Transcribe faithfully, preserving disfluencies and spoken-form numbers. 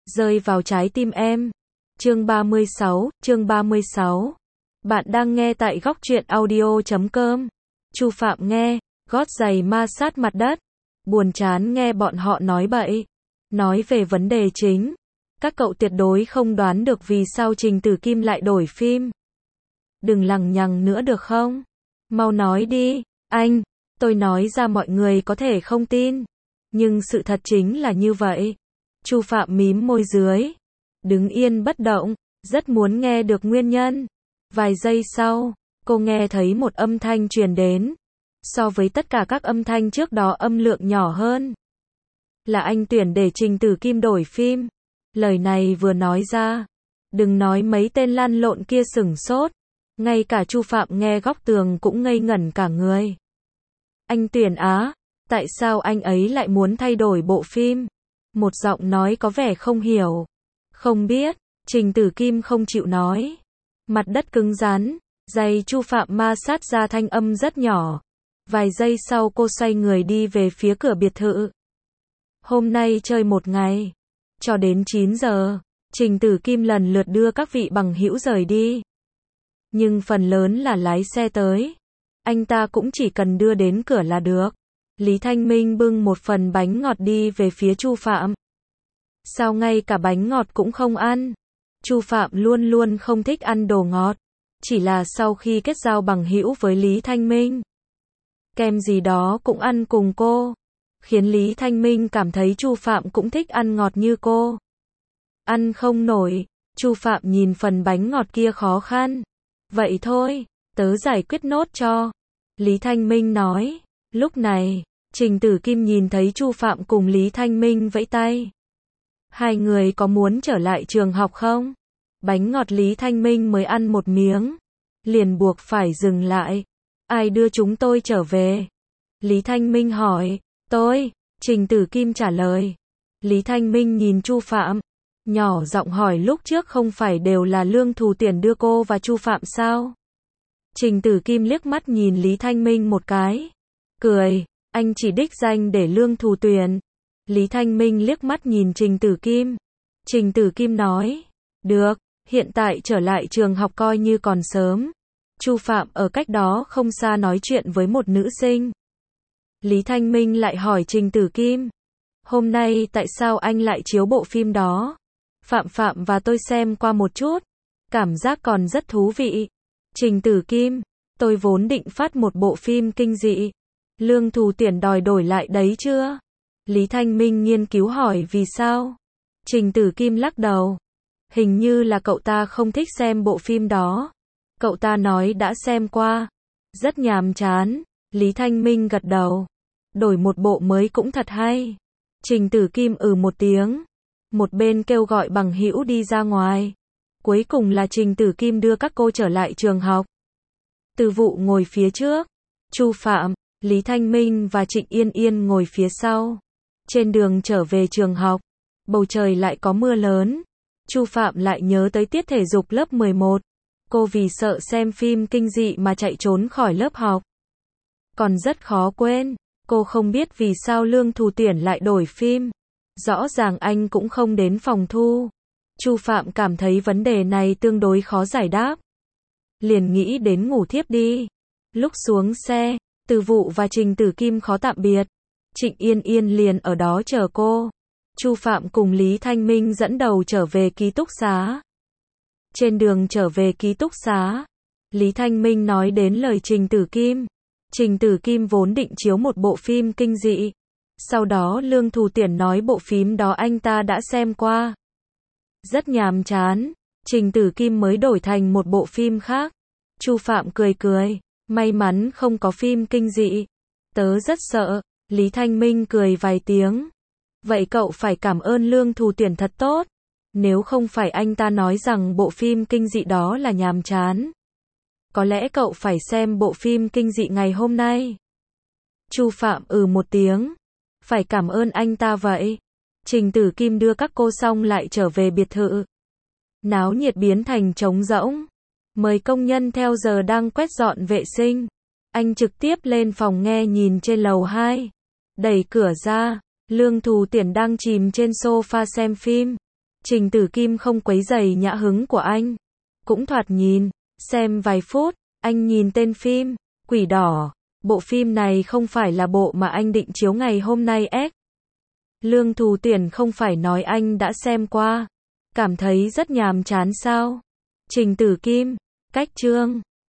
rơi vào trái tim em. Chương ba mươi sáu, chương ba mươi sáu. Bạn đang nghe tại góc truyện audio chấm com. Chu Phạm nghe, gót giày ma sát mặt đất. Buồn chán nghe bọn họ nói bậy. Nói về vấn đề chính. Các cậu tuyệt đối không đoán được vì sao Trình Tử Kim lại đổi phim. Đừng lằng nhằng nữa được không? Mau nói đi, anh. Tôi nói ra mọi người có thể không tin. Nhưng sự thật chính là như vậy. Chu Phạm mím môi dưới. Đứng yên bất động, rất muốn nghe được nguyên nhân. Vài giây sau, cô nghe thấy một âm thanh truyền đến. So với tất cả các âm thanh trước đó âm lượng nhỏ hơn. Là anh tuyển để Trình Tử Kim đổi phim. Lời này vừa nói ra. Đừng nói mấy tên lăn lộn kia sửng sốt. Ngay cả Chu Phạm nghe góc tường cũng ngây ngẩn cả người. Anh tuyển á? Tại sao anh ấy lại muốn thay đổi bộ phim? Một giọng nói có vẻ không hiểu. Không biết, Trình Tử Kim không chịu nói. Mặt đất cứng rắn, giày Chu Phạm ma sát ra thanh âm rất nhỏ. Vài giây sau cô xoay người đi về phía cửa biệt thự. Hôm nay chơi một ngày. Cho đến chín giờ, Trình Tử Kim lần lượt đưa các vị bằng hữu rời đi. Nhưng phần lớn là lái xe tới. Anh ta cũng chỉ cần đưa đến cửa là được. Lý Thanh Minh bưng một phần bánh ngọt đi về phía Chu Phạm. Sao ngay cả bánh ngọt cũng không ăn? Chu Phạm luôn luôn không thích ăn đồ ngọt. Chỉ là sau khi kết giao bằng hữu với Lý Thanh Minh. Kem gì đó cũng ăn cùng cô. Khiến Lý Thanh Minh cảm thấy Chu Phạm cũng thích ăn ngọt như cô. Ăn không nổi. Chu Phạm nhìn phần bánh ngọt kia khó khăn. Vậy thôi, tớ giải quyết nốt cho. Lý Thanh Minh nói. Lúc này, Trình Tử Kim nhìn thấy Chu Phạm cùng Lý Thanh Minh vẫy tay. Hai người có muốn trở lại trường học không? Bánh ngọt Lý Thanh Minh mới ăn một miếng. Liền buộc phải dừng lại. Ai đưa chúng tôi trở về? Lý Thanh Minh hỏi. Tôi. Trình Tử Kim trả lời. Lý Thanh Minh nhìn Chu Phạm. Nhỏ giọng hỏi lúc trước không phải đều là Lương Thù Tiền đưa cô và Chu Phạm sao? Trình Tử Kim liếc mắt nhìn Lý Thanh Minh một cái. Cười. Anh chỉ đích danh để Lương Thù Tiền. Lý Thanh Minh liếc mắt nhìn Trình Tử Kim. Trình Tử Kim nói. Được, hiện tại trở lại trường học coi như còn sớm. Chu Phạm ở cách đó không xa nói chuyện với một nữ sinh. Lý Thanh Minh lại hỏi Trình Tử Kim. Hôm nay tại sao anh lại chiếu bộ phim đó? Phạm Phạm và tôi xem qua một chút. Cảm giác còn rất thú vị. Trình Tử Kim. Tôi vốn định phát một bộ phim kinh dị. Lương Thù Tiền đòi đổi lại đấy chưa? Lý Thanh Minh nghiên cứu hỏi vì sao? Trình Tử Kim lắc đầu. Hình như là cậu ta không thích xem bộ phim đó. Cậu ta nói đã xem qua. Rất nhàm chán. Lý Thanh Minh gật đầu. Đổi một bộ mới cũng thật hay. Trình Tử Kim ừ một tiếng. Một bên kêu gọi bằng hữu đi ra ngoài. Cuối cùng là Trình Tử Kim đưa các cô trở lại trường học. Từ Vụ ngồi phía trước. Chu Phạm, Lý Thanh Minh và Trịnh Yên Yên ngồi phía sau. Trên đường trở về trường học, bầu trời lại có mưa lớn. Chu Phạm lại nhớ tới tiết thể dục lớp mười một. Cô vì sợ xem phim kinh dị mà chạy trốn khỏi lớp học. Còn rất khó quên, cô không biết vì sao Lương Thù Tiền lại đổi phim. Rõ ràng anh cũng không đến phòng thu. Chu Phạm cảm thấy vấn đề này tương đối khó giải đáp. Liền nghĩ đến ngủ thiếp đi. Lúc xuống xe, Từ Vụ và Trình Tử Kim khó tạm biệt. Trịnh Yên Yên liền ở đó chờ cô. Chu Phạm cùng Lý Thanh Minh dẫn đầu trở về ký túc xá. Trên đường trở về ký túc xá, Lý Thanh Minh nói đến lời Trình Tử Kim. Trình Tử Kim vốn định chiếu một bộ phim kinh dị. Sau đó Lương Thù Tiền nói bộ phim đó anh ta đã xem qua. Rất nhàm chán. Trình Tử Kim mới đổi thành một bộ phim khác. Chu Phạm cười cười. May mắn không có phim kinh dị. Tớ rất sợ. Lý Thanh Minh cười vài tiếng. Vậy cậu phải cảm ơn Lương Thù Tiền thật tốt. Nếu không phải anh ta nói rằng bộ phim kinh dị đó là nhàm chán. Có lẽ cậu phải xem bộ phim kinh dị ngày hôm nay. Chu Phạm ừ một tiếng. Phải cảm ơn anh ta vậy. Trình Tử Kim đưa các cô xong lại trở về biệt thự. Náo nhiệt biến thành trống rỗng. Mời công nhân theo giờ đang quét dọn vệ sinh. Anh trực tiếp lên phòng nghe nhìn trên lầu hai. Đẩy cửa ra, Lương Thù Tiền đang chìm trên sofa xem phim. Trình Tử Kim không quấy rầy nhã hứng của anh. Cũng thoạt nhìn, xem vài phút, anh nhìn tên phim, Quỷ Đỏ. Bộ phim này không phải là bộ mà anh định chiếu ngày hôm nay ếch. Lương Thù Tuyển không phải nói anh đã xem qua. Cảm thấy rất nhàm chán sao? Trình Tử Kim, cách chương.